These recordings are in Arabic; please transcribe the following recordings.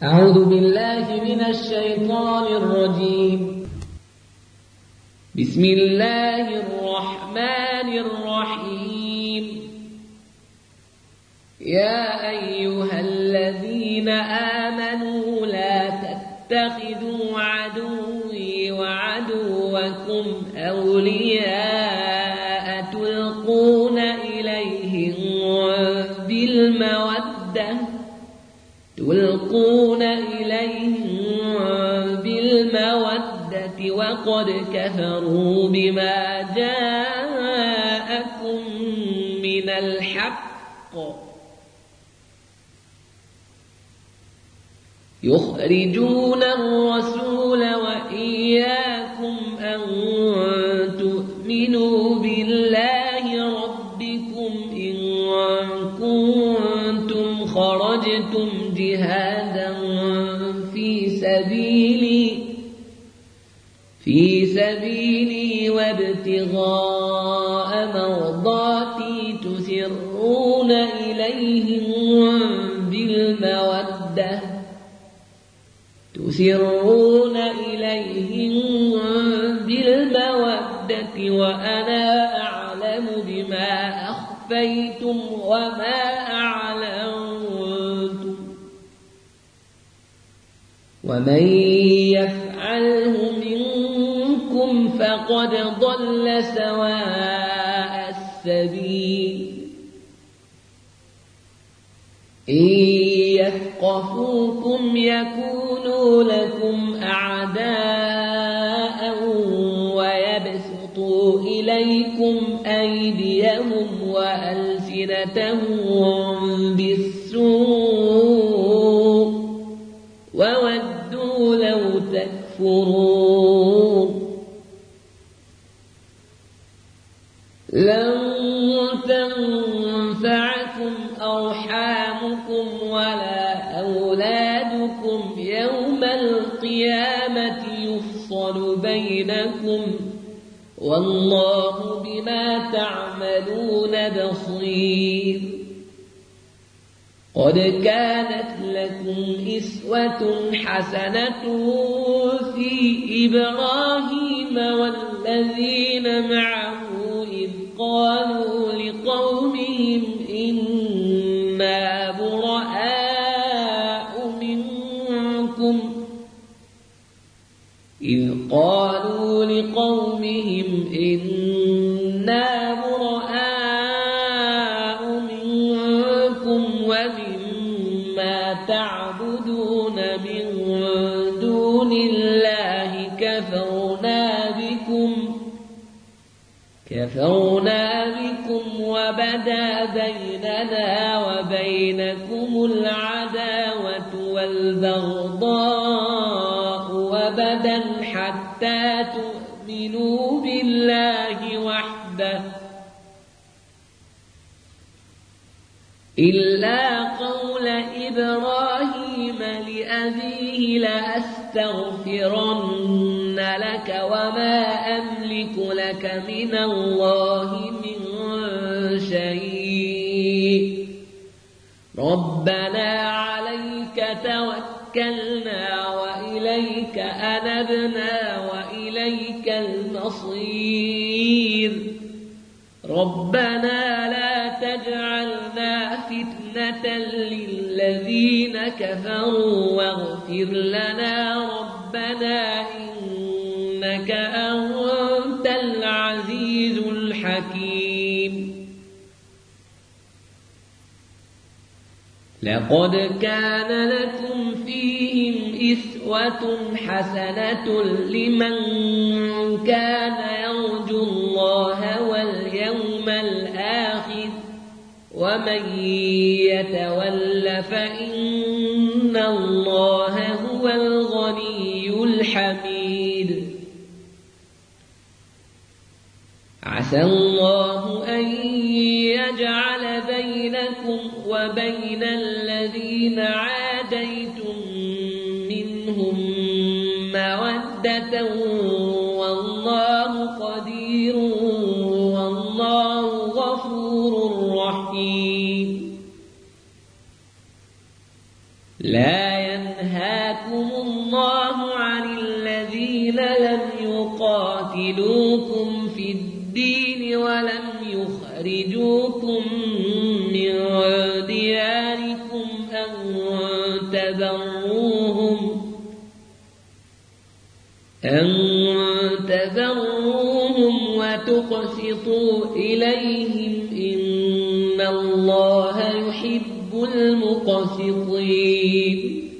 أعوذ بالله من الشيطان الرجيم. بسم الله الرحمن الرحيم. يا أيها الذين آمنوا لا تتخذوا عدوي وعدوكم أولياء تلقون إليهم بالمودة وقد كفروا بما جاءكم من الحق يخرجون الرسول وإياكم أن تؤمنوا بالله ربكم إن كنتم خرجتم جهادا في سبيلي وابتغاء مرضاتي تسرون إليهم بالمودة وأنا أعلم بما أخفيتم وما أعلنتم ومن يفعله منكم فقد ضل سواء السبيل. إن يثقفوكم يكونوا لكم أعداء ويبسطوا إليكم أيديهم وألسنتهم بالسوء وودوا لو تكفرون. لن تنفعكم أرحامكم ولا أولادكم يوم القيامة يفصل بينكم والله بما تعملون بصير. قد كانت لكم أسوة حسنة في إبراهيم والذين معه إذ قالوا لقومهم إنا براء منكم ومما تعبدون من دون الله كفرنا بكم وبدا بيننا وبينكم العداوة والبغضاء أبدا حتى تؤمنوا بالله وحده إلا قول إبراهيم لأبيه لأستغفرن لك وما أملك لك من الله من شيء ربنا عليك توكلنا وإليك أنبنا وإليك المصير ربنا لا تجعلنا فتنة للذين كفروا واغفر لنا ربنا إنك أنت العزيز الحكيم. لقد كان لكم فيهم أسوة حسنة لمن كان يرجو الله واليوم الآخر ومن يتول فإن الله هو الغني الحميد. عسى الله أن يجعل بينكم وبين الذين عاديتم منهم مودة والله قدير والله غفور رحيم. لا ينهاكم الله عن الذين لم يقاتلوكم في الدين ولم يخرجوكم من دياركم أن تبروهم وتقسطوا إليهم إن الله يحب المقسطين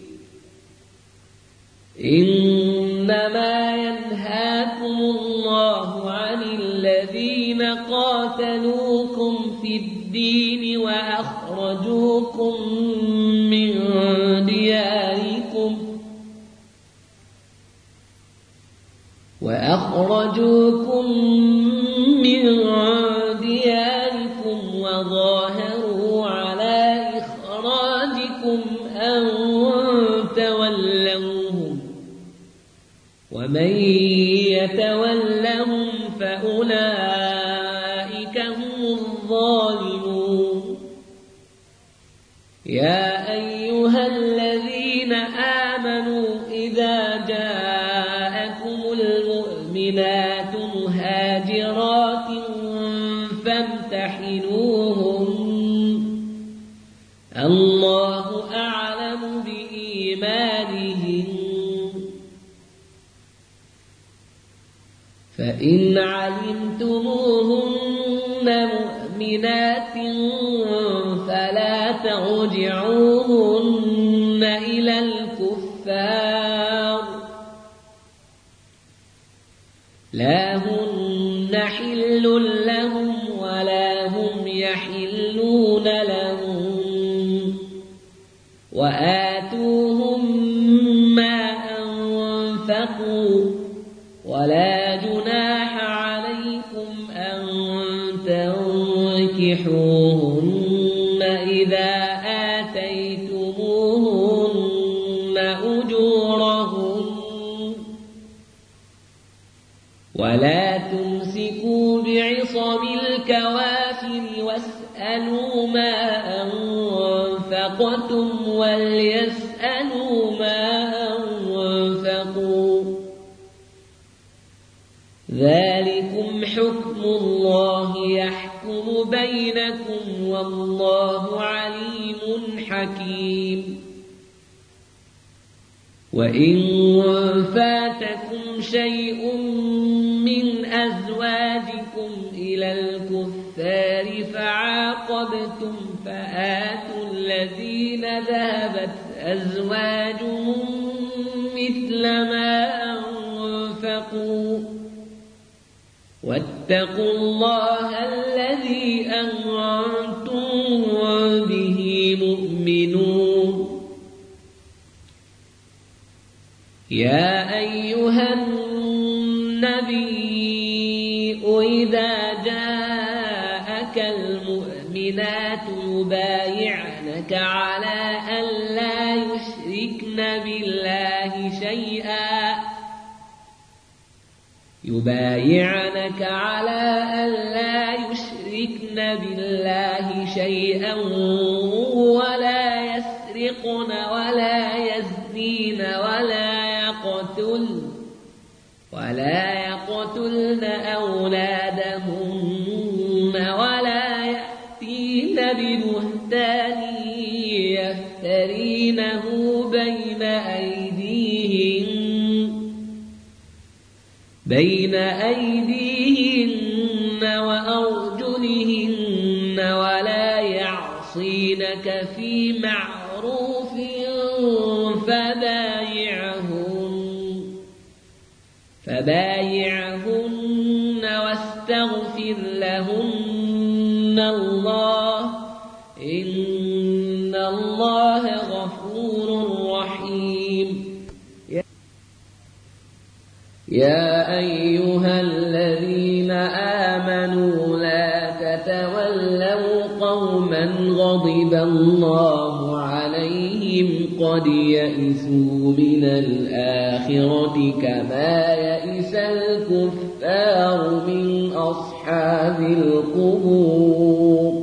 إنما ينهاكم الله عن الذين قاتلوكم في الدين وأخرجوكم من دياركم وظاهروا على إخراجكم أن تولوهم ومن يتولهم فأولئك هم الظالمون يا أيها الذين آمنوا إذا جاءكم المؤمنات مهاجرات فامتحنوهن الله أعلم بإيمانهن فإن علمتموهن مؤمنات فلا ترجعوهن إلى الكفار لا هن حل لهم ولا هم يحلون لهم وآتوهم ما أنفقوا ولا جناح عليكم أن تنكحوهن إذا آتيتموهن أجورهن ولا تمسكوا بعصم الكوافر واسألوا ما أنفقتم وليسألوا ما أنفقوا ذلكم حكم الله يحكم بينكم والله عليم حكيم وإن فاتكم شيء من أزواجكم إلى الكفار فعاقبتم فآتوا الذين ذهبت أزواجهم مثل ما أنفقوا واتقوا الله الذي أنتم به مؤمنون يا أيها النبي إذا جاءك المؤمنات يبايعنك على أن لا يشركن بالله شيئا ولا يسرقن ولا يزنين ولا يقتلن أولادهن ولا يأتين ببهتان يفترينه بين أيديهن وأرجلهن ولا يعصينك في معروف فبايعهن واستغفر لهن الله إن الله غفور رحيم يا أيها الذين آمنوا لا تتولوا قوما غضب الله عليهم قد يئسوا من الآخرة كما يئس الكفار من أصحاب القبور